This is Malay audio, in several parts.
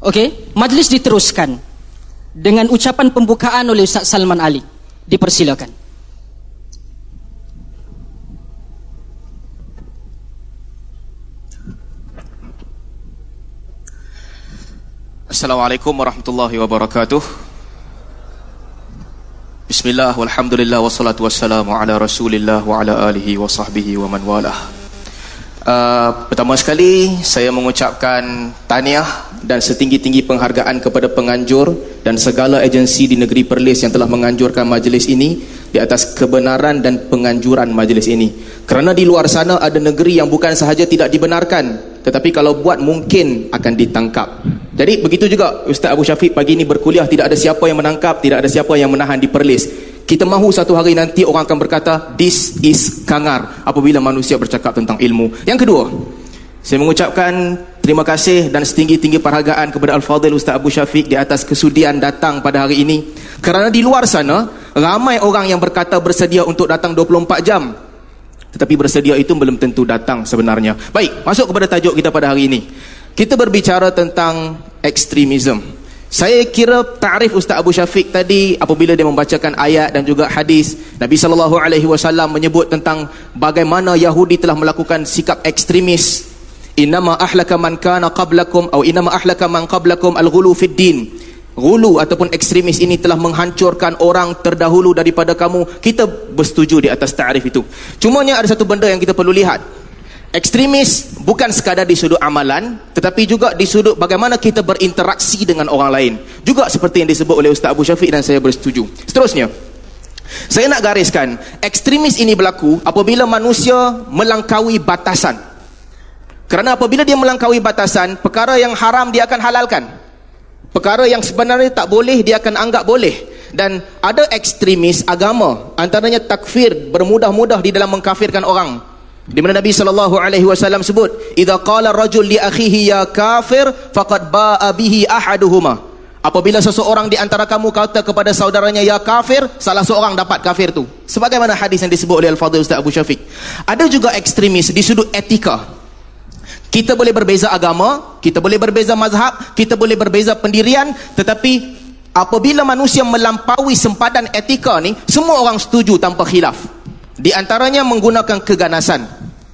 Okey, majlis diteruskan dengan ucapan pembukaan oleh Ustaz Salman Ali. Dipersilakan. Assalamualaikum warahmatullahi wabarakatuh. Bismillah walhamdulillah wassalatu wassalamu ala rasulillah wa ala alihi wa sahbihi wa man walah. Pertama sekali saya mengucapkan tahniah dan setinggi-tinggi penghargaan kepada penganjur dan segala agensi di negeri Perlis yang telah menganjurkan majlis ini di atas kebenaran dan penganjuran majlis ini. Kerana di luar sana ada negeri yang bukan sahaja tidak dibenarkan, tetapi kalau buat mungkin akan ditangkap. Jadi begitu juga Ustaz Abu Syafiq pagi ini berkuliah, tidak ada siapa yang menangkap, tidak ada siapa yang menahan di Perlis. Kita mahu satu hari nanti orang akan berkata this is Kangar apabila manusia bercakap tentang ilmu. Yang kedua, saya mengucapkan terima kasih dan setinggi-tinggi penghargaan kepada Al-Fadhil Ustaz Abu Syafiq di atas kesudian datang pada hari ini. Kerana di luar sana ramai orang yang berkata bersedia untuk datang 24 jam, tetapi bersedia itu belum tentu datang sebenarnya. Baik, masuk kepada tajuk kita pada hari ini. Kita berbicara tentang ekstremisme. Saya kira ta'rif Ustaz Abu Syafiq tadi apabila dia membacakan ayat dan juga hadis, Nabi SAW menyebut tentang bagaimana Yahudi telah melakukan sikap ekstremis. Innama ahlaka man kana qablakum atau innama ahlaka man qablakum al-ghulu fid din. Ghulu ataupun ekstremis ini telah menghancurkan orang terdahulu daripada kamu. Kita bersetuju di atas ta'rif itu. Cumanya ada satu benda yang kita perlu lihat. Ekstremis bukan sekadar di sudut amalan, tetapi juga di sudut bagaimana kita berinteraksi dengan orang lain. Juga seperti yang disebut oleh Ustaz Abu Syafiq dan saya bersetuju. Seterusnya, saya nak gariskan, ekstremis ini berlaku apabila manusia melangkaui batasan. Kerana apabila dia melangkaui batasan, perkara yang haram dia akan halalkan. Perkara yang sebenarnya tak boleh dia akan anggap boleh. Dan ada ekstremis agama, antaranya takfir, bermudah-mudah di dalam mengkafirkan orang. Di mana Nabi SAW sebut, idza qala rajul li akhihi ya kafir faqad ba'a bihi ahaduhuma. Apabila seseorang di antara kamu kata kepada saudaranya ya kafir, salah seorang dapat kafir tu. Sebagaimana hadis yang disebut oleh Al-Fadhil Ustaz Abu Syafiq. Ada juga ekstremis di sudut etika. Kita boleh berbeza agama, kita boleh berbeza mazhab, kita boleh berbeza pendirian, tetapi apabila manusia melampaui sempadan etika ni, semua orang setuju tanpa khilaf. Di antaranya menggunakan keganasan.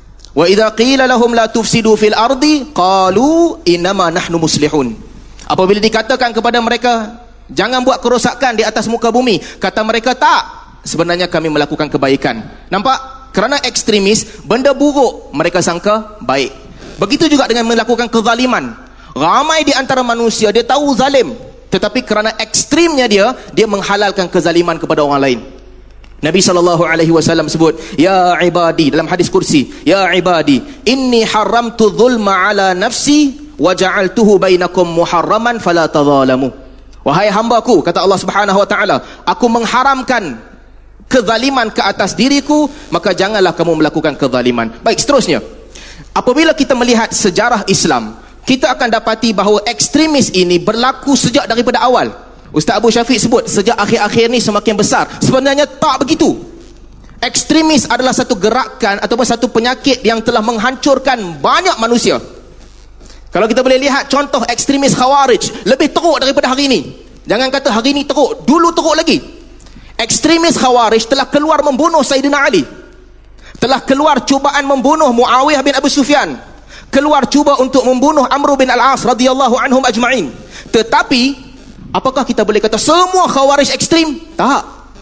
Wa idza qila lahum la tufsidu fil ardi qalu innama nahnu muslihun. Apabila dikatakan kepada mereka jangan buat kerosakan di atas muka bumi, kata mereka tak, sebenarnya kami melakukan kebaikan. Nampak? Kerana ekstremis, benda buruk mereka sangka baik. Begitu juga dengan melakukan kezaliman. Ramai di antara manusia dia tahu zalim, tetapi kerana ekstrimnya dia menghalalkan kezaliman kepada orang lain. Nabi SAW sebut, ya ibadi, dalam hadis kursi, ya ibadi, inni haramtu dhulma ala nafsi wa ja'altuhu bainakum muharraman fala tadhalamu. Wahai hambaku, kata Allah Subhanahu wa taala, aku mengharamkan kezaliman ke atas diriku, maka janganlah kamu melakukan kezaliman. Baik, seterusnya, apabila kita melihat sejarah Islam, kita akan dapati bahawa ekstremis ini berlaku sejak daripada awal. Ustaz Abu Syafiq sebut sejak akhir-akhir ni semakin besar. Sebenarnya tak begitu. Ekstremis adalah satu gerakan ataupun satu penyakit yang telah menghancurkan banyak manusia. Kalau kita boleh lihat contoh ekstremis Khawarij, lebih teruk daripada hari ini. Jangan kata hari ini teruk, dulu teruk lagi. Ekstremis Khawarij telah keluar membunuh Sayyidina Ali, telah keluar cubaan membunuh Muawiyah bin Abu Sufyan, keluar cuba untuk membunuh Amr bin Al-As radhiyallahu anhum ajma'in. Tetapi apakah kita boleh kata semua Khawarij ekstrim? Tak.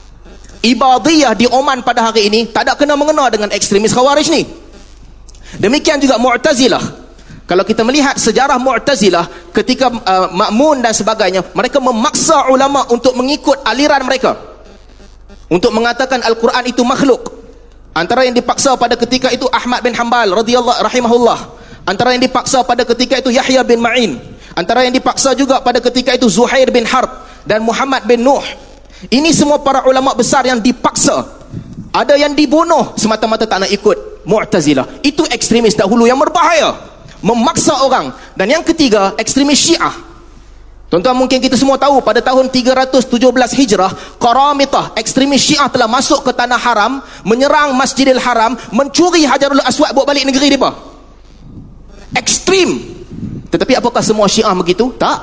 Ibadiyah di Oman pada hari ini tak ada kena-mengena dengan ekstremis Khawarij ni. Demikian juga Mu'tazilah. Kalau kita melihat sejarah Mu'tazilah, ketika Ma'mun dan sebagainya, mereka memaksa ulama untuk mengikut aliran mereka, untuk mengatakan Al-Quran itu makhluk. Antara yang dipaksa pada ketika itu Ahmad bin Hanbal radhiyallahu rahimahullah. Antara yang dipaksa pada ketika itu Yahya bin Ma'in. Antara yang dipaksa juga pada ketika itu Zuhair bin Harb dan Muhammad bin Nuh. Ini semua para ulama besar yang dipaksa. Ada yang dibunuh semata-mata tak nak ikut Mu'tazilah. Itu ekstremis dahulu yang berbahaya, memaksa orang. Dan yang ketiga, ekstremis Syiah. Tuan-tuan, mungkin kita semua tahu pada tahun 317 Hijrah, Qaramitah, ekstremis Syiah telah masuk ke tanah haram, menyerang Masjidil Haram, mencuri Hajarul Aswad, bawa balik negeri mereka. Ekstrim. Tetapi apakah semua Syiah begitu? Tak.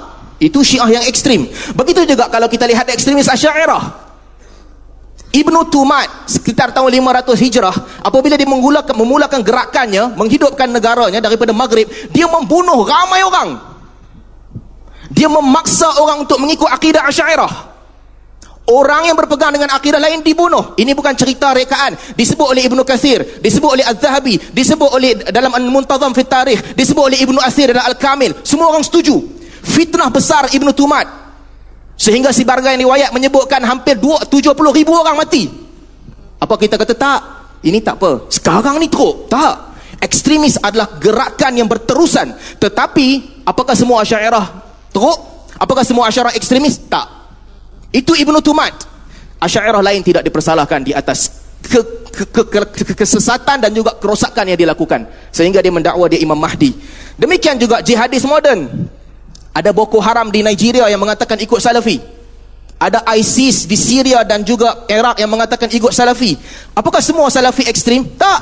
Itu Syiah yang ekstrim. Begitu juga kalau kita lihat ekstremis Asy'ariyah. Ibnu Tumat sekitar tahun 500 Hijrah, apabila dia memulakan gerakannya menghidupkan negaranya daripada Maghrib, dia membunuh ramai orang. Dia memaksa orang untuk mengikut akidah Asy'ariyah. Orang yang berpegang dengan akidah lain dibunuh. Ini bukan cerita rekaan. Disebut oleh Ibnu Katsir, disebut oleh Az-Zahabi, disebut oleh dalam Al-Muntazam fi Tarikh, disebut oleh Ibnu Athir dalam Al-Kamil. Semua orang setuju. Fitnah besar Ibnu Tumat. Sehingga sebahagian riwayat menyebutkan hampir 70,000 orang mati. Apa kita kata tak? Ini tak apa. Sekarang ni teruk. Tak. Ekstremis adalah gerakan yang berterusan. Tetapi, apakah semua Asy'ariyah teruk? Apakah semua Asy'ariyah ekstremis? Tak. Itu Ibnu Tumat. Asy'ariyah lain tidak dipersalahkan di atas kesesatan dan juga kerosakan yang dilakukan. Sehingga dia mendakwa dia Imam Mahdi. Demikian juga jihadis moden. Ada Boko Haram di Nigeria yang mengatakan ikut Salafi. Ada ISIS di Syria dan juga Iraq yang mengatakan ikut Salafi. Apakah semua Salafi ekstrim? Tak.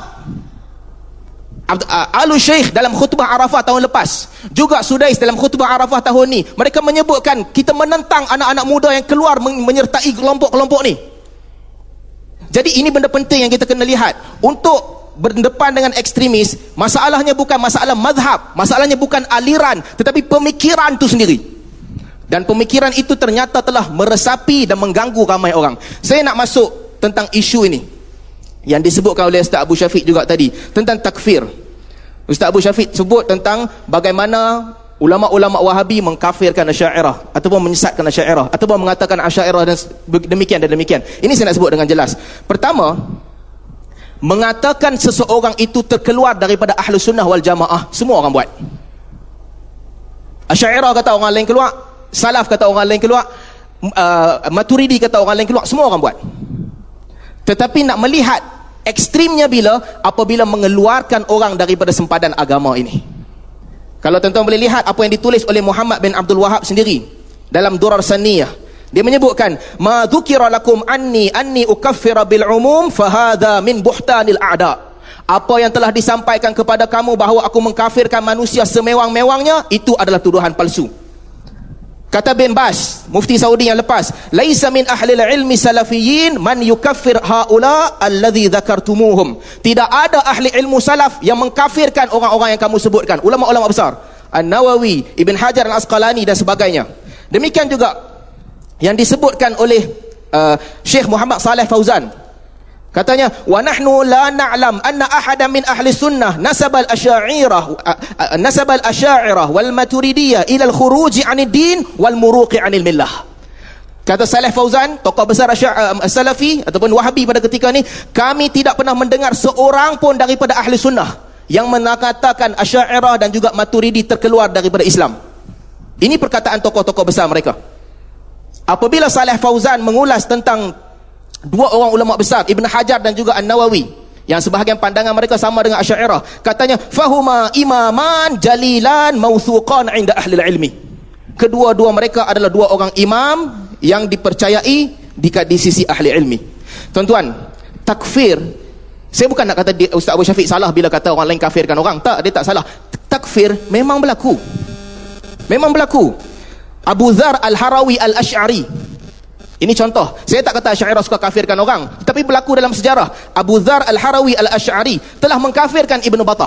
Al-Syekh dalam khutbah Arafah tahun lepas, juga Sudais dalam khutbah Arafah tahun ni, mereka menyebutkan kita menentang anak-anak muda yang keluar menyertai kelompok-kelompok ni. Jadi ini benda penting yang kita kena lihat. Untuk berdepan dengan ekstremis, masalahnya bukan masalah mazhab, masalahnya bukan aliran, tetapi pemikiran itu sendiri. Dan pemikiran itu ternyata telah meresapi dan mengganggu ramai orang. Saya nak masuk tentang isu ini yang disebutkan oleh Ustaz Abu Syafiq juga tadi, tentang takfir. Ustaz Abu Syafiq sebut tentang bagaimana ulama-ulama Wahabi mengkafirkan Asy'ariyah ataupun menyesatkan Asy'ariyah ataupun mengatakan Asy'ariyah dan demikian dan demikian. Ini saya nak sebut dengan jelas. Pertama, mengatakan seseorang itu terkeluar daripada Ahlus Sunnah wal Jamaah, semua orang buat. Asy'ariyah kata orang lain keluar, Salaf kata orang lain keluar, Maturidi kata orang lain keluar, semua orang buat. Tetapi nak melihat ekstrimnya apabila mengeluarkan orang daripada sempadan agama ini. Kalau tuan-tuan boleh lihat apa yang ditulis oleh Muhammad bin Abdul Wahab sendiri dalam Durar Saniyah. Dia menyebutkan, ma dzukira lakum anni ukaffira bil umum fa hadha min buhtanil a'da. Apa yang telah disampaikan kepada kamu bahawa aku mengkafirkan manusia semewang-mewangnya, itu adalah tuduhan palsu. Kata bin Bas, mufti Saudi yang lepas, laisa min ahli ilmi salafiyyin man yukaffir haula alladhi dzakartumuhum. Tidak ada ahli ilmu salaf yang mengkafirkan orang-orang yang kamu sebutkan, ulama-ulama besar, An-Nawawi, Ibn Hajar Al-Asqalani dan sebagainya. Demikian juga yang disebutkan oleh Syekh Muhammad Saleh Fauzan. Katanya, wa nahnu la na'lam anna ahadan min ahli sunnah nasabal asy'ariyah wal maturidiyah ila al-khuruj 'anid din wal muruqi 'anil millah. Kata Saleh Fauzan, tokoh besar Salafi ataupun Wahabi pada ketika ni, kami tidak pernah mendengar seorang pun daripada ahli sunnah yang mengatakan Asy'ariyah dan juga Maturidi terkeluar daripada Islam. Ini perkataan tokoh-tokoh besar mereka. Apabila Saleh Fauzan mengulas tentang dua orang ulama besar, Ibn Hajar dan juga An-Nawawi, yang sebahagian pandangan mereka sama dengan Asy'ariyah, katanya fahuma imaman jalilan mawthuqan 'inda ahli ilmi. Kedua-dua mereka adalah dua orang imam yang dipercayai di sisi ahli ilmi. Tuan-tuan, takfir, saya bukan nak kata Ustaz Abu Syafiq salah bila kata orang lain kafirkan orang. Tak, dia tak salah. Takfir memang berlaku. Memang berlaku. Abu Dzar Al-Harawi Al-Asy'ari, ini contoh. Saya tak kata Asy'ariyah suka kafirkan orang, tapi berlaku dalam sejarah. Abu Dzar Al-Harawi Al-Asy'ari telah mengkafirkan Ibnu Battah,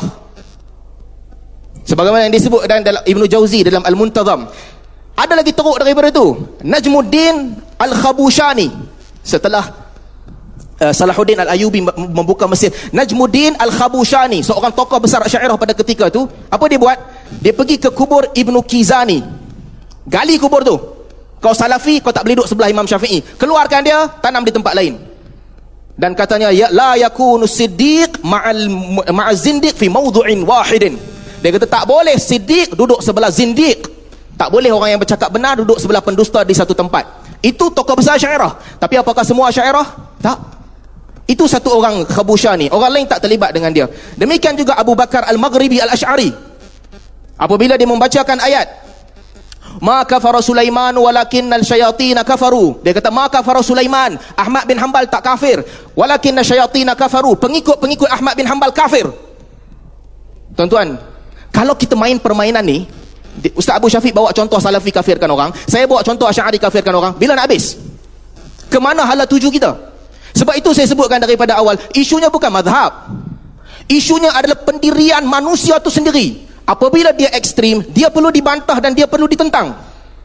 sebagaimana yang disebut dalam Ibnu Jauzi dalam Al-Muntazam. Ada lagi teruk daripada itu, Najmuddin Al-Khabushani. Setelah Salahuddin Al-Ayyubi membuka Mesir, Najmuddin Al-Khabushani, seorang tokoh besar Asy'ariyah pada ketika itu, apa dia buat? Dia pergi ke kubur Ibnu Kizani, gali kubur tu. Kau Salafi, kau tak boleh duduk sebelah Imam Syafi'i. Keluarkan dia, tanam di tempat lain. Dan katanya, ya la yakunu siddiq ma'az zindiq fi mawdu'in wahidin. Dia kata tak boleh siddiq duduk sebelah zindiq. Tak boleh orang yang bercakap benar duduk sebelah pendusta di satu tempat. Itu tokoh besar Asy'ariyah. Tapi apakah semua Asy'ariyah? Tak. Itu satu orang Khabushani, orang lain tak terlibat dengan dia. Demikian juga Abu Bakar Al-Maghribi Al-Asy'ari, apabila dia membacakan ayat ma kafara Sulaiman walakinnal syayatin kafaru, dia kata ma kafara Sulaiman, Ahmad bin Hanbal tak kafir, walakinna syayatin kafaru, pengikut Ahmad bin Hanbal kafir. Tuan-tuan, kalau kita main permainan ni, Ustaz Abu Syafiq bawa contoh Salafi kafirkan orang, saya bawa contoh Asy'ari kafirkan orang. Bila nak habis? Kemana hala tuju kita? Sebab itu saya sebutkan daripada awal, isunya bukan mazhab. Isunya adalah pendirian manusia itu sendiri. Apabila dia ekstrim, dia perlu dibantah dan dia perlu ditentang.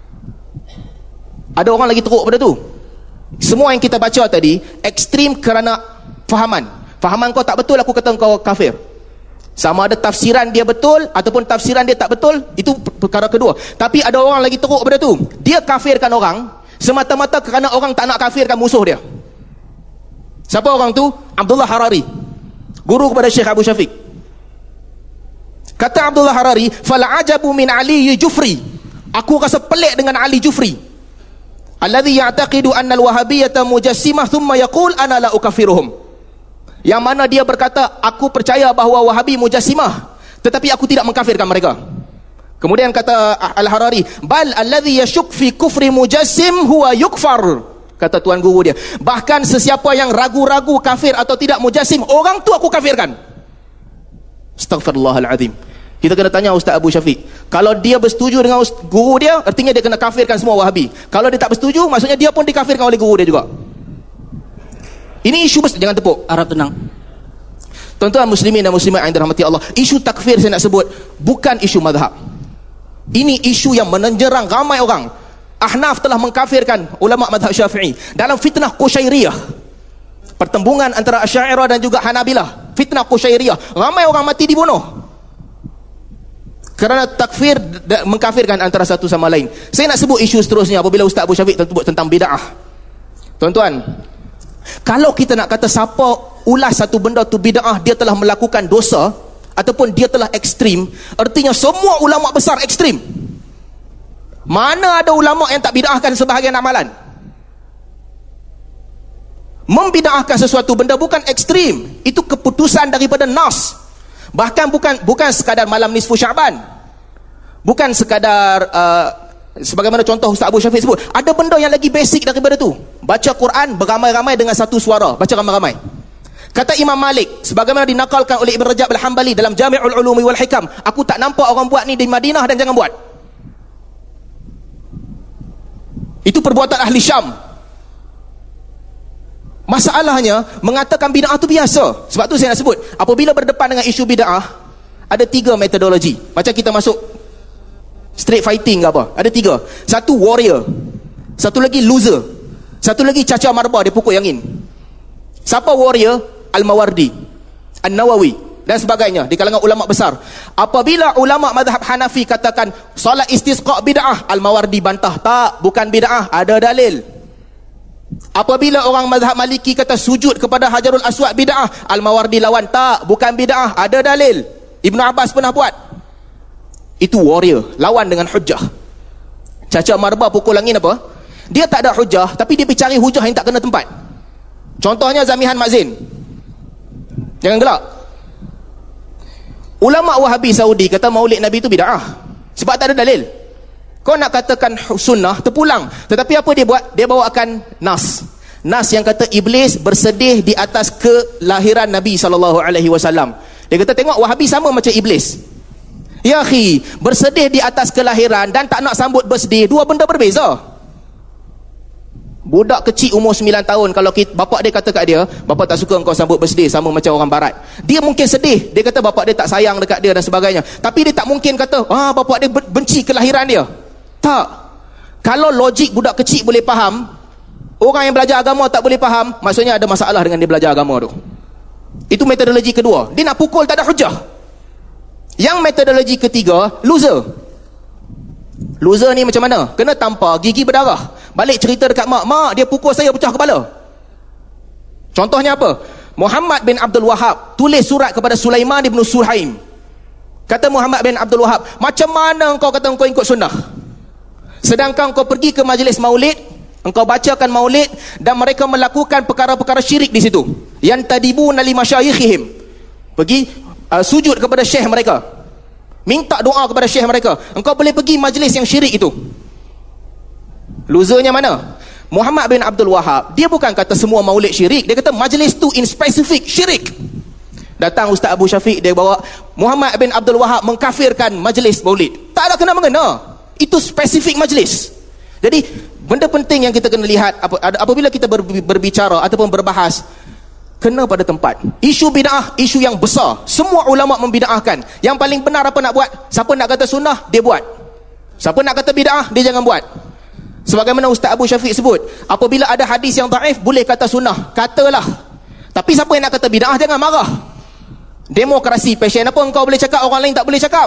Ada orang lagi teruk pada tu. Semua yang kita baca tadi ekstrim kerana fahaman. Fahaman kau tak betul, aku kata kau kafir. Sama ada tafsiran dia betul ataupun tafsiran dia tak betul, itu perkara kedua. Tapi ada orang lagi teruk pada tu. Dia kafirkan orang semata-mata kerana orang tak nak kafirkan musuh dia. Siapa orang tu? Abdullah Harari, guru kepada Syekh Abu Syafiq. Kata Abdullah Harari, fala ajabu min Ali Jufri, aku rasa pelik dengan Ali Jufri, alladhi ya'taqidu anna al-wahabiyyata mujassimah thumma yaqul ana la ukaffiruhum, yang mana dia berkata, aku percaya bahawa Wahabi mujassimah tetapi aku tidak mengkafirkan mereka. Kemudian kata Al-Harari, bal alladhi yashuk fi kufri mujassim huwa yukfar, kata tuan guru dia, bahkan sesiapa yang ragu-ragu kafir atau tidak mujassim, orang tu aku kafirkan. Astaghfirullahalazim. Kita kena tanya Ustaz Abu Syafiq, kalau dia bersetuju dengan guru dia, artinya dia kena kafirkan semua Wahabi. Kalau dia tak bersetuju, maksudnya dia pun dikafirkan oleh guru dia juga. Ini isu besar, jangan tepuk, harap tenang. Tuan-tuan muslimin dan muslimat yang dirahmati Allah, isu takfir saya nak sebut bukan isu mazhab. Ini isu yang menenjerang ramai orang. Ahnaf telah mengkafirkan ulama mazhab Syafi'i dalam fitnah Qushairiyah, pertembungan antara Asy'ariyah dan juga Hanabilah. Fitnah Qushairiyah, ramai orang mati dibunuh kerana takfir, mengkafirkan antara satu sama lain. Saya nak sebut isu seterusnya apabila Ustaz Abu Syafiq sebut tentang bid'ah. Tuan-tuan, kalau kita nak kata siapa ulas satu benda tu bid'ah, dia telah melakukan dosa ataupun dia telah ekstrim, artinya semua ulama besar ekstrim. Mana ada ulama yang tak bid'ahkan sebahagian amalan? Membid'ahkan sesuatu benda bukan ekstrim, itu keputusan daripada nas. Bahkan bukan sekadar malam nisfu Syaban, bukan sekadar sebagaimana contoh Ustaz Abu Syafiq sebut, ada benda yang lagi basic daripada tu. Baca Quran beramai-ramai dengan satu suara, baca ramai-ramai. Kata Imam Malik, sebagaimana dinakalkan oleh Ibn Rajab Al-Hambali dalam Jami'ul Ulumi wal Hikam, aku tak nampak orang buat ni di Madinah dan jangan buat. Itu perbuatan ahli Syam. Masalahnya, mengatakan bid'ah tu biasa. Sebab tu saya nak sebut, apabila berdepan dengan isu bid'ah, ada 3 metodologi. Macam kita masuk street fighting ke apa, ada 3. Satu warrior, satu lagi loser, satu lagi caca marba, dia pukul yang in. Siapa warrior? Al-Mawardi, An-Nawawi dan sebagainya di kalangan ulama besar. Apabila ulama mazhab Hanafi katakan solat istisqa bid'ah, Al-Mawardi bantah, tak, bukan bid'ah, ada dalil. Apabila orang mazhab Maliki kata sujud kepada Hajarul Aswad bid'ah, Al-Mawardi lawan, tak, bukan bid'ah, ada dalil. Ibnu Abbas pernah buat. Itu warrior, lawan dengan hujah. Caca marba pukul angin apa? Dia tak ada hujah, tapi dia pergi cari hujah yang tak kena tempat. Contohnya Zamihan Mazin. Jangan gelak. Ulama Wahabi Saudi kata maulid Nabi itu bid'ah sebab tak ada dalil. Kau nak katakan sunnah, terpulang. Tetapi apa dia buat? Dia bawakan nas yang kata iblis bersedih di atas kelahiran Nabi SAW. Dia kata tengok, Wahabi sama macam iblis. Ya akhi, bersedih di atas kelahiran dan tak nak sambut birthday, dua benda berbeza. Budak kecil umur 9 tahun, kalau bapak dia kata kat dia, bapak tak suka engkau sambut birthday, sama macam orang barat, dia mungkin sedih. Dia kata bapak dia tak sayang dekat dia dan sebagainya. Tapi dia tak mungkin kata bapak dia benci kelahiran dia. Tak. Kalau logik budak kecil boleh faham, orang yang belajar agama tak boleh faham, maksudnya ada masalah dengan dia belajar agama tu. Itu metodologi kedua. Dia nak pukul tak ada hujah. Yang metodologi ketiga, loser. Loser ni macam mana? Kena tampar, gigi berdarah. Balik cerita dekat mak, dia pukul saya pecah kepala. Contohnya apa? Muhammad bin Abdul Wahab tulis surat kepada Sulaiman bin Suhaim. Kata Muhammad bin Abdul Wahab, macam mana engkau kata engkau ikut sunnah, sedangkan engkau pergi ke majlis maulid, engkau bacakan maulid dan mereka melakukan perkara-perkara syirik di situ. Yang tadibuna li masyayikhihim, pergi sujud kepada syekh mereka, minta doa kepada syekh mereka. Engkau boleh pergi majlis yang syirik itu. Losernya mana? Muhammad bin Abdul Wahab, dia bukan kata semua maulid syirik, dia kata majlis tu in specific syirik. Datang Ustaz Abu Syafiq, dia bawa Muhammad bin Abdul Wahab mengkafirkan majlis maulid. Tak ada kena-mengena. Itu spesifik majlis. Jadi benda penting yang kita kena lihat apabila kita berbicara ataupun berbahas, kena pada tempat. Isu bid'ah, isu yang besar. Semua ulama membid'ahkan. Yang paling benar apa nak buat? Siapa nak kata sunnah, dia buat. Siapa nak kata bid'ah, dia jangan buat. Sebagaimana Ustaz Abu Syafiq sebut, apabila ada hadis yang daif, boleh kata sunnah, katalah. Tapi siapa yang nak kata bid'ah, jangan marah. Demokrasi, passion apa engkau boleh cakap, orang lain tak boleh cakap.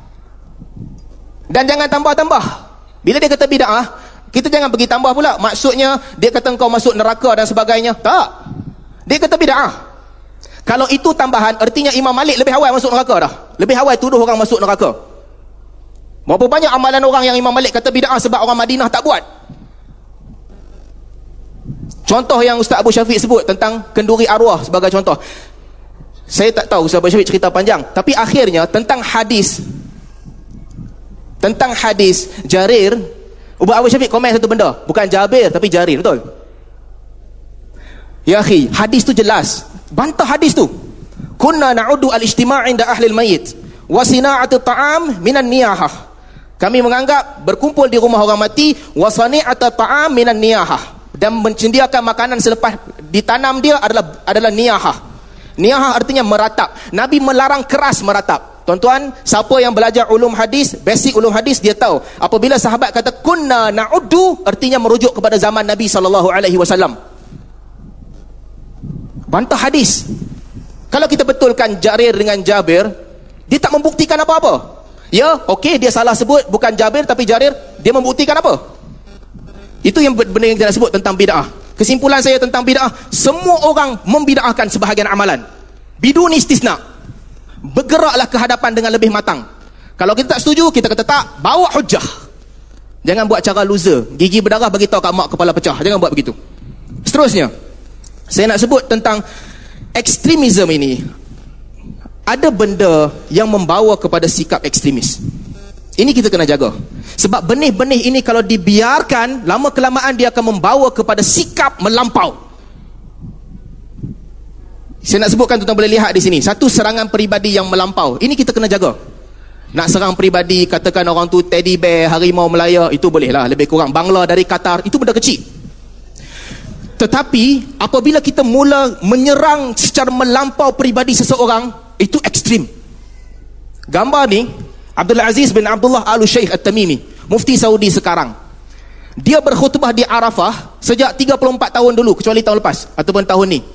Dan jangan tambah-tambah. Bila dia kata bid'ah, kita jangan pergi tambah pula. Maksudnya dia kata engkau masuk neraka dan sebagainya. Tak. Dia kata bid'ah. Kalau itu tambahan, artinya Imam Malik lebih awal masuk neraka dah. Lebih awal tuduh orang masuk neraka. Berapa banyak amalan orang yang Imam Malik kata bid'ah sebab orang Madinah tak buat. Contoh yang Ustaz Abu Syafiq sebut tentang kenduri arwah sebagai contoh. Saya tak tahu Ustaz Abu Syafiq cerita panjang, tapi akhirnya tentang hadis Jarir, Abu Syafiq komen satu benda, bukan Jabir tapi Jarir, betul? Ya akhi, hadis tu jelas. Bantah hadis tu. Kunna na'uddu al-ijtima' 'inda ahli al-mayyit wa sina'atu ta'am minan niyahah. Kami menganggap berkumpul di rumah orang mati wa sani'atu ta'am minan niyahah, dan menyediakan makanan selepas ditanam dia adalah niyahah. Niyahah artinya meratap. Nabi melarang keras meratap. Tuan-tuan, siapa yang belajar ulum hadis, basic ulum hadis, dia tahu apabila sahabat kata kunna na'uddu, artinya merujuk kepada zaman Nabi SAW. Bantah hadis. Kalau kita betulkan Jarir dengan Jabir, dia tak membuktikan apa-apa. Ya, okey, dia salah sebut bukan Jabir tapi Jarir, dia membuktikan apa? Itu yang benda yang kita sebut tentang bid'ah. Kesimpulan saya tentang bid'ah, semua orang membid'ahkan sebahagian amalan. Bidun istisna. Bergeraklah ke hadapan dengan lebih matang. Kalau kita tak setuju, kita kata tak, bawa hujah. Jangan buat cara loser, gigi berdarah bagi tahu kat mak kepala pecah. Jangan buat begitu. Seterusnya, saya nak sebut tentang ekstremisme ini. Ada benda yang membawa kepada sikap ekstremis. Ini kita kena jaga. Sebab benih-benih ini kalau dibiarkan, lama kelamaan dia akan membawa kepada sikap melampau. Saya nak sebutkan, tuan-tuan boleh lihat di sini. Satu, serangan peribadi yang melampau. Ini kita kena jaga. Nak serang peribadi, katakan orang tu teddy bear, harimau Melaya, itu bolehlah, lebih kurang. Bangla dari Qatar, itu benda kecil. Tetapi apabila kita mula menyerang secara melampau peribadi seseorang, itu ekstrim. Gambar ni Abdul Aziz bin Abdullah Al-Sheikh At-Tamimi, mufti Saudi sekarang. Dia berkhutbah di Arafah sejak 34 tahun dulu, kecuali tahun lepas ataupun tahun ni.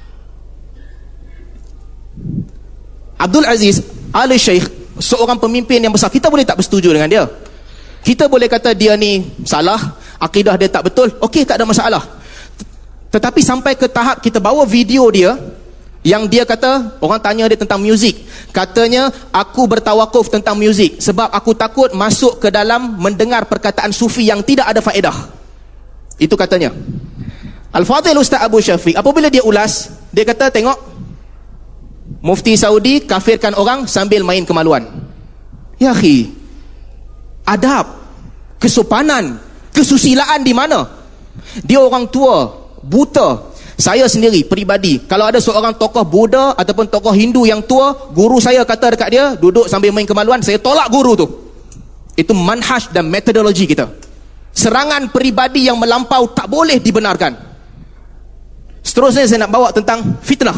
Abdul Aziz Al-Sheikh seorang pemimpin yang besar. Kita boleh tak bersetuju dengan dia. Kita boleh kata dia ni salah, akidah dia tak betul. Okey, tak ada masalah. Tetapi sampai ke tahap kita bawa video dia yang dia kata, orang tanya dia tentang muzik, katanya, aku bertawakuf tentang muzik sebab aku takut masuk ke dalam mendengar perkataan sufi yang tidak ada faedah. Itu katanya. Al-Fadhil Ustaz Abu Syafiq, apabila dia ulas, dia kata, tengok, mufti Saudi kafirkan orang sambil main kemaluan. Ya akhi, adab, kesopanan, kesusilaan di mana? Dia orang tua, buta. Saya sendiri peribadi, kalau ada seorang tokoh Buddha ataupun tokoh Hindu yang tua, guru saya kata dekat dia duduk sambil main kemaluan, saya tolak guru tu. Itu manhaj dan metodologi kita. Serangan peribadi yang melampau tak boleh dibenarkan. Seterusnya saya nak bawa tentang fitnah.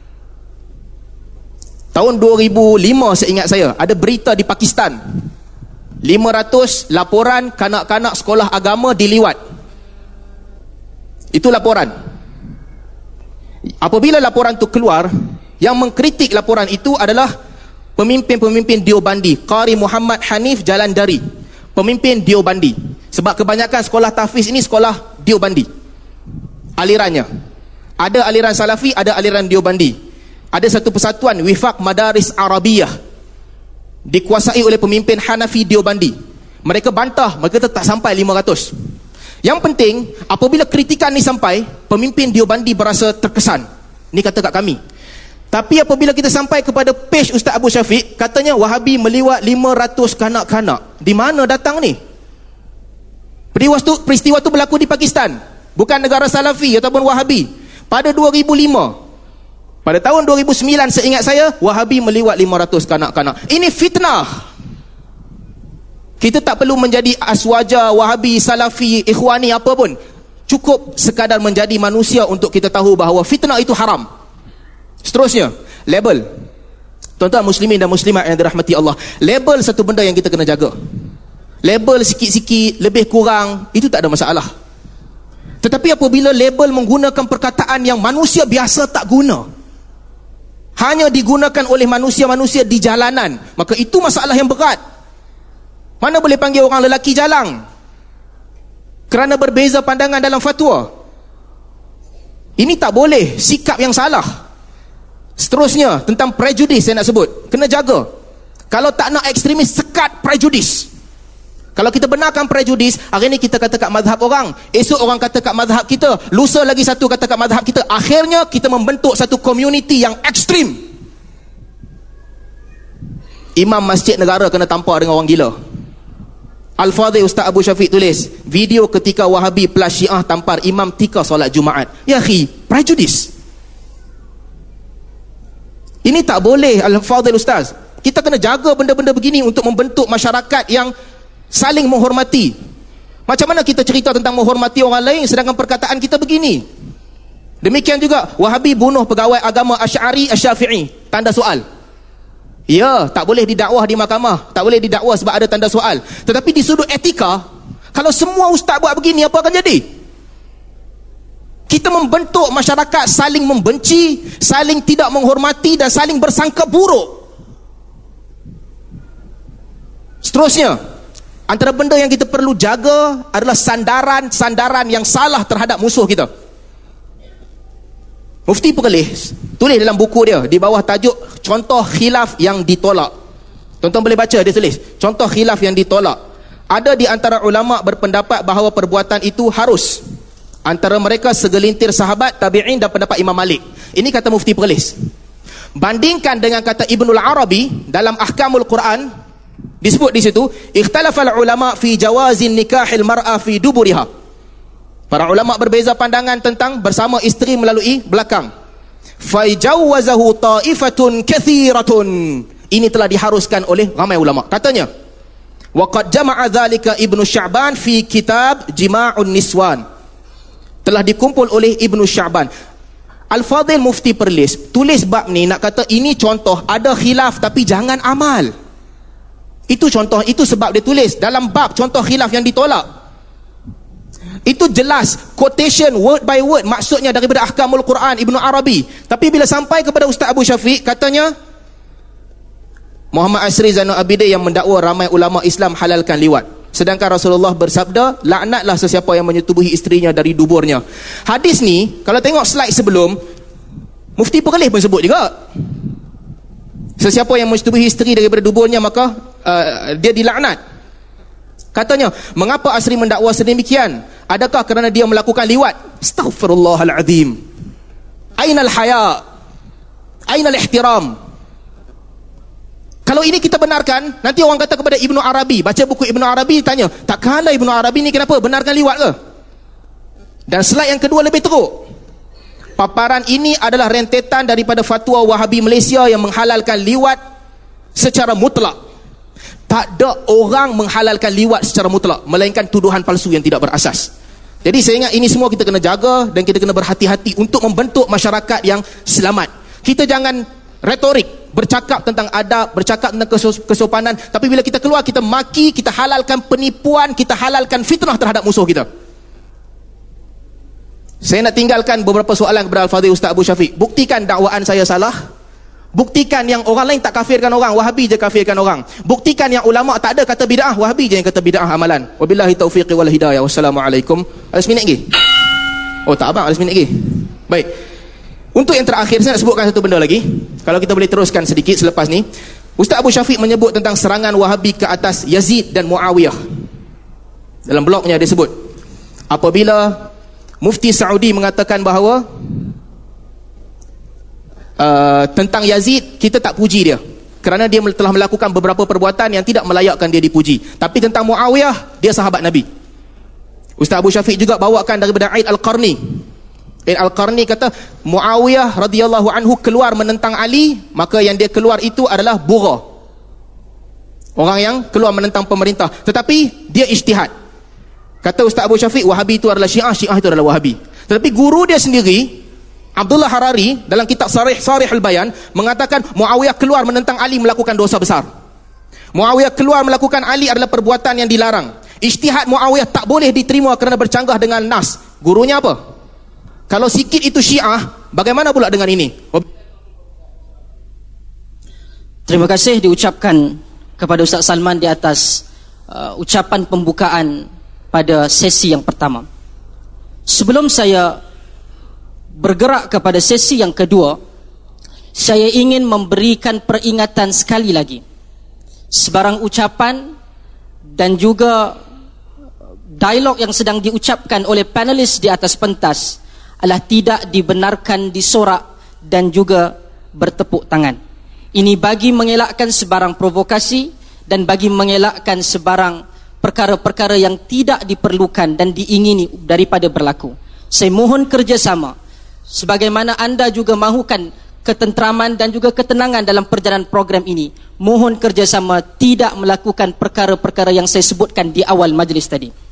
Tahun 2005 saya ingat saya, ada berita di Pakistan, 500 laporan kanak-kanak sekolah agama diliwat. Itu laporan. Apabila laporan itu keluar, yang mengkritik laporan itu adalah pemimpin-pemimpin Deobandi, Qari Muhammad Hanif Jalandari, pemimpin Deobandi. Sebab kebanyakan sekolah tahfiz ini sekolah Deobandi alirannya. Ada aliran Salafi, ada aliran Deobandi. Ada satu persatuan Wifaq Madaris Arabiyah dikuasai oleh pemimpin Hanafi Deobandi. Mereka bantah, mereka tak sampai 500. Yang penting, apabila kritikan ni sampai, pemimpin Deobandi berasa terkesan. Ni kata kat kami. Tapi apabila kita sampai kepada page Ustaz Abu Syafiq, katanya Wahabi meliwat 500 kanak-kanak. Di mana datang ni? Peristiwa tu berlaku di Pakistan, bukan negara Salafi ataupun Wahabi. Pada 2005. Pada tahun 2009 seingat saya, Wahabi meliwat 500 kanak-kanak. Ini fitnah. Kita tak perlu menjadi aswaja, Wahabi, Salafi, Ikhwani apa pun. Cukup sekadar menjadi manusia untuk kita tahu bahawa fitnah itu haram. Seterusnya, label. Tuan-tuan muslimin dan muslimat yang dirahmati Allah, label satu benda yang kita kena jaga. Label sikit-sikit, lebih kurang, itu tak ada masalah. Tetapi apabila label menggunakan perkataan yang manusia biasa tak guna, hanya digunakan oleh manusia-manusia di jalanan, maka itu masalah yang berat. Mana boleh panggil orang lelaki jalang kerana berbeza pandangan dalam fatwa? Ini tak boleh, sikap yang salah. Seterusnya, tentang prejudis saya nak sebut, kena jaga. Kalau tak nak ekstremis, sekat prejudis. Kalau kita benarkan prejudis, hari ni kita kata kat mazhab orang, esok orang kata kat mazhab kita, lusa lagi satu kata kat mazhab kita, akhirnya kita membentuk satu community yang ekstrim. Imam masjid negara kena tampar dengan orang gila. Al-Fadhil Ustaz Abu Syafiq tulis video ketika Wahabi plus Syiah tampar imam tika solat Jumaat. Ya akhi, prejudis. Ini tak boleh Al-Fadhil Ustaz. Kita kena jaga benda-benda begini untuk membentuk masyarakat yang saling menghormati. Macam mana kita cerita tentang menghormati orang lain sedangkan perkataan kita begini? Demikian juga Wahabi bunuh pegawai agama Asy'ari Asy-Syafi'i, tanda soal. Ya, tak boleh didakwah di mahkamah, tak boleh didakwah sebab ada tanda soal. Tetapi di sudut etika, kalau semua ustaz buat begini, apa akan jadi? Kita membentuk masyarakat saling membenci, saling tidak menghormati dan saling bersangka buruk. Seterusnya, antara benda yang kita perlu jaga adalah sandaran-sandaran yang salah terhadap musuh kita. Mufti Perlis tulis dalam buku dia di bawah tajuk contoh khilaf yang ditolak. Tuan-tuan boleh baca, dia tulis contoh khilaf yang ditolak. Ada di antara ulama berpendapat bahawa perbuatan itu harus. Antara mereka segelintir sahabat, tabi'in dan pendapat Imam Malik. Ini kata Mufti Perlis. Bandingkan dengan kata Ibnul Arabi dalam Ahkamul Quran, disebut di situ ikhtalafal ulama fi jawazin nikahil mar'a fi duburiha. Para ulama berbeza pandangan tentang bersama isteri melalui belakang. Faijawazahu ta'ifatun kathiratun. Ini telah diharuskan oleh ramai ulama. Katanya, waqad jama'a dzalika Ibnu Sya'ban fi kitab Jima'un Niswan. Telah dikumpul oleh Ibnu Sya'ban. Al-Fadhil Mufti Perlis tulis bab ni nak kata ini contoh, ada khilaf tapi jangan amal. Itu contoh, itu sebab dia tulis dalam bab contoh khilaf yang ditolak. Itu jelas quotation word by word maksudnya daripada Ahkamul Quran Ibnu Arabi. Tapi bila sampai kepada Ustaz Abu Syafiq, katanya Muhammad Asri Zainul Abidin yang mendakwa ramai ulama Islam halalkan liwat, sedangkan Rasulullah bersabda laknatlah sesiapa yang menyetubuhi isterinya dari duburnya. Hadis ni kalau tengok slide sebelum, Mufti Perlis pun sebut juga, sesiapa yang menyetubuhi isteri daripada duburnya maka dia dilaknat. Katanya, mengapa Asri mendakwa sedemikian? Adakah kerana dia melakukan liwat? Astaghfirullahalazim. Ainal haya? Ainal ihtiram? Kalau ini kita benarkan, nanti orang kata kepada Ibnu Arabi, baca buku Ibnu Arabi, tanya, takkanlah Ibnu Arabi ni kenapa benarkan liwat ke? Dan slide yang kedua lebih teruk. Paparan ini adalah rentetan daripada fatwa Wahabi Malaysia yang menghalalkan liwat secara mutlak. Tak ada orang menghalalkan liwat secara mutlak, melainkan tuduhan palsu yang tidak berasas. Jadi saya ingat ini semua kita kena jaga dan kita kena berhati-hati untuk membentuk masyarakat yang selamat. Kita jangan retorik, bercakap tentang adab, bercakap tentang kesopanan, tapi bila kita keluar kita maki, kita halalkan penipuan, kita halalkan fitnah terhadap musuh kita. Saya nak tinggalkan beberapa soalan kepada Al-Fadhil Ustaz Abu Syafiq. Buktikan dakwaan saya salah. Buktikan yang orang lain tak kafirkan orang, Wahabi je kafirkan orang. Buktikan yang ulama tak ada kata bid'ah, Wahabi je yang kata bid'ah amalan. Wabillahi taufiqi wal hidayah. Wassalamualaikum. Ada 10 minit lagi? Oh tak abang, ada 10 minit lagi. Baik. Untuk yang terakhir saya nak sebutkan satu benda lagi. Kalau kita boleh teruskan sedikit selepas ni. Ustaz Abu Syafiq menyebut tentang serangan Wahabi ke atas Yazid dan Muawiyah. Dalam blognya dia sebut, apabila Mufti Saudi mengatakan bahawa tentang Yazid, kita tak puji dia kerana dia telah melakukan beberapa perbuatan yang tidak melayakkan dia dipuji. Tapi tentang Muawiyah, dia sahabat Nabi. Ustaz Abu Syafiq juga bawakan daripada Aid Al-Qarni Al-Qarni kata Muawiyah radhiyallahu anhu keluar menentang Ali, maka yang dia keluar itu adalah bugha, orang yang keluar menentang pemerintah, tetapi dia ijtihad. Kata Ustaz Abu Syafiq, Wahabi itu adalah Syiah, Syiah itu adalah Wahabi. Tetapi guru dia sendiri Abdullah Harari dalam kitab Sarih al-Bayan mengatakan Muawiyah keluar menentang Ali melakukan dosa besar. Muawiyah keluar melakukan Ali adalah perbuatan yang dilarang. Ijtihad Muawiyah tak boleh diterima kerana bercanggah dengan nas. Gurunya apa? Kalau sikit itu Syiah, bagaimana pula dengan ini? Terima kasih diucapkan kepada Ustaz Salman di atas ucapan pembukaan pada sesi yang pertama. Sebelum saya bergerak kepada sesi yang kedua, saya ingin memberikan peringatan sekali lagi. Sebarang ucapan dan juga dialog yang sedang diucapkan oleh panelis di atas pentas adalah tidak dibenarkan disorak dan juga bertepuk tangan. Ini bagi mengelakkan sebarang provokasi dan bagi mengelakkan sebarang perkara-perkara yang tidak diperlukan dan diingini daripada berlaku. Saya mohon kerjasama, sebagaimana anda juga mahukan ketenteraman dan juga ketenangan dalam perjalanan program ini. Mohon kerjasama tidak melakukan perkara-perkara yang saya sebutkan di awal majlis tadi.